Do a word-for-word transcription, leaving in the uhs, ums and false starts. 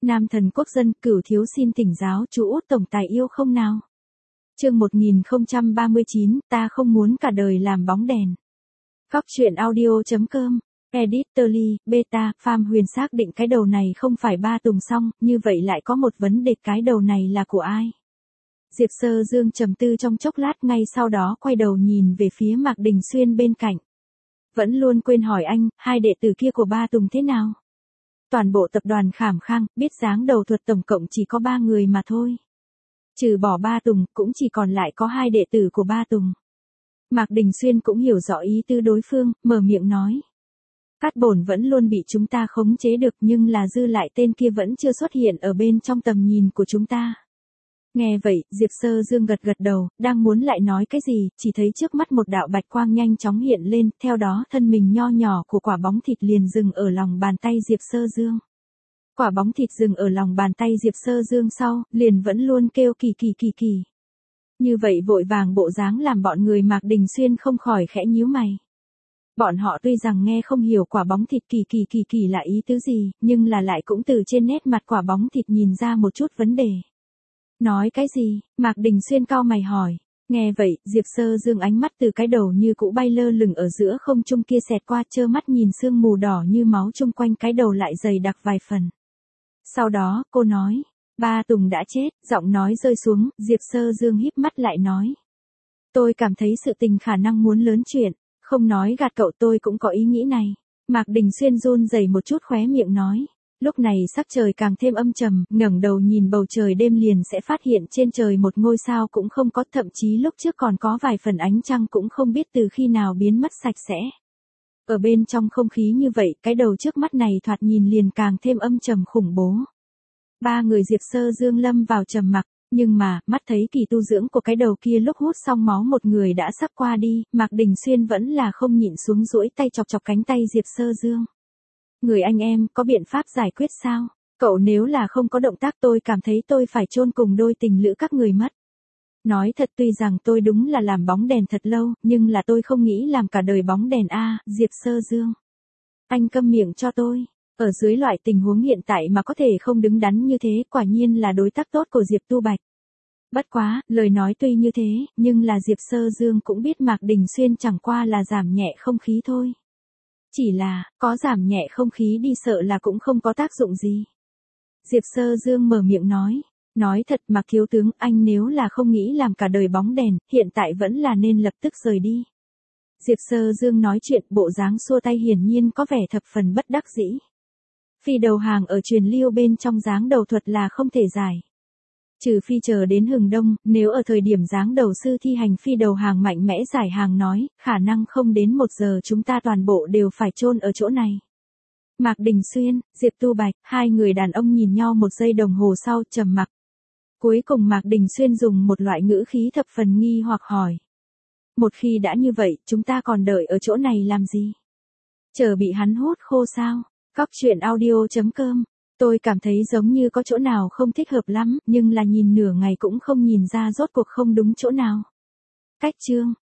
Nam thần quốc dân, Cửu thiếu xin thỉnh giáo chú Út tổng tài yêu không nào? Chương một nghìn không trăm ba mươi chín, ta không muốn cả đời làm bóng đèn. Góc truyện audio.com, Editorly, Beta, Farm Huyền xác định cái đầu này không phải Ba Tùng xong, như vậy lại có một vấn đề, cái đầu này là của ai? Diệp Sơ Dương trầm tư trong chốc lát, ngay sau đó quay đầu nhìn về phía Mạc Đình Xuyên bên cạnh. Vẫn luôn quên hỏi anh, hai đệ tử kia của Ba Tùng thế nào? Toàn bộ tập đoàn Khảm Khang, biết dáng đầu thuật tổng cộng chỉ có ba người mà thôi. Trừ bỏ Ba Tùng, cũng chỉ còn lại có hai đệ tử của Ba Tùng. Mạc Đình Xuyên cũng hiểu rõ ý tư đối phương, mở miệng nói. Cát Bổn vẫn luôn bị chúng ta khống chế được, nhưng là dư lại tên kia vẫn chưa xuất hiện ở bên trong tầm nhìn của chúng ta. Nghe vậy, Diệp Sơ Dương gật gật đầu, đang muốn lại nói cái gì, chỉ thấy trước mắt một đạo bạch quang nhanh chóng hiện lên, theo đó thân mình nho nhỏ của quả bóng thịt liền dừng ở lòng bàn tay Diệp Sơ Dương. Quả bóng thịt dừng ở lòng bàn tay Diệp Sơ Dương sau, liền vẫn luôn kêu kỳ kỳ kỳ kỳ. Như vậy vội vàng bộ dáng làm bọn người Mạc Đình Xuyên không khỏi khẽ nhíu mày. Bọn họ tuy rằng nghe không hiểu quả bóng thịt kỳ kỳ kỳ kỳ là ý tứ gì, nhưng là lại cũng từ trên nét mặt quả bóng thịt nhìn ra một chút vấn đề. Nói cái gì? Mạc Đình Xuyên cau mày hỏi. Nghe vậy, Diệp Sơ Dương ánh mắt từ cái đầu như cũ bay lơ lửng ở giữa không trung kia xẹt qua, trơ mắt nhìn sương mù đỏ như máu chung quanh cái đầu lại dày đặc vài phần. Sau đó, cô nói, Ba Tùng đã chết, giọng nói rơi xuống, Diệp Sơ Dương híp mắt lại nói. Tôi cảm thấy sự tình khả năng muốn lớn chuyện, không nói gạt cậu, tôi cũng có ý nghĩ này. Mạc Đình Xuyên run rẩy một chút khóe miệng nói. Lúc này sắc trời càng thêm âm trầm, ngẩng đầu nhìn bầu trời đêm liền sẽ phát hiện trên trời một ngôi sao cũng không có, thậm chí lúc trước còn có vài phần ánh trăng cũng không biết từ khi nào biến mất sạch sẽ. Ở bên trong không khí như vậy, cái đầu trước mắt này thoạt nhìn liền càng thêm âm trầm khủng bố. Ba người Diệp Sơ Dương lâm vào trầm mặc, nhưng mà, mắt thấy kỳ tu dưỡng của cái đầu kia lúc hút xong máu một người đã sắp qua đi, Mạc Đình Xuyên vẫn là không nhịn xuống duỗi tay chọc chọc cánh tay Diệp Sơ Dương. Người anh em, có biện pháp giải quyết sao? Cậu nếu là không có động tác, tôi cảm thấy tôi phải chôn cùng đôi tình lữ các người mất. Nói thật, tuy rằng tôi đúng là làm bóng đèn thật lâu, nhưng là tôi không nghĩ làm cả đời bóng đèn a. Diệp Sơ Dương. Anh câm miệng cho tôi. Ở dưới loại tình huống hiện tại mà có thể không đứng đắn như thế, quả nhiên là đối tác tốt của Diệp Tu Bạch. Bất quá, lời nói tuy như thế, nhưng là Diệp Sơ Dương cũng biết Mạc Đình Xuyên chẳng qua là giảm nhẹ không khí thôi. Chỉ là, có giảm nhẹ không khí đi sợ là cũng không có tác dụng gì. Diệp Sơ Dương mở miệng nói. Nói thật, Mạc thiếu tướng, anh nếu là không nghĩ làm cả đời bóng đèn, hiện tại vẫn là nên lập tức rời đi. Diệp Sơ Dương nói chuyện, bộ dáng xua tay hiển nhiên có vẻ thập phần bất đắc dĩ. Phi đầu hàng ở truyền lưu bên trong dáng đầu thuật là không thể giải. Trừ phi chờ đến hừng đông, nếu ở thời điểm dáng đầu sư thi hành phi đầu hàng mạnh mẽ giải hàng nói, khả năng không đến một giờ chúng ta toàn bộ đều phải chôn ở chỗ này. Mạc Đình Xuyên, Diệp Tu Bạch, hai người đàn ông nhìn nhau một giây đồng hồ sau trầm mặc. Cuối cùng Mạc Đình Xuyên dùng một loại ngữ khí thập phần nghi hoặc hỏi. Một khi đã như vậy, chúng ta còn đợi ở chỗ này làm gì? Chờ bị hắn hút khô sao? Góc truyện audio.com. Tôi cảm thấy giống như có chỗ nào không thích hợp lắm, nhưng là nhìn nửa ngày cũng không nhìn ra rốt cuộc không đúng chỗ nào. Cách chương.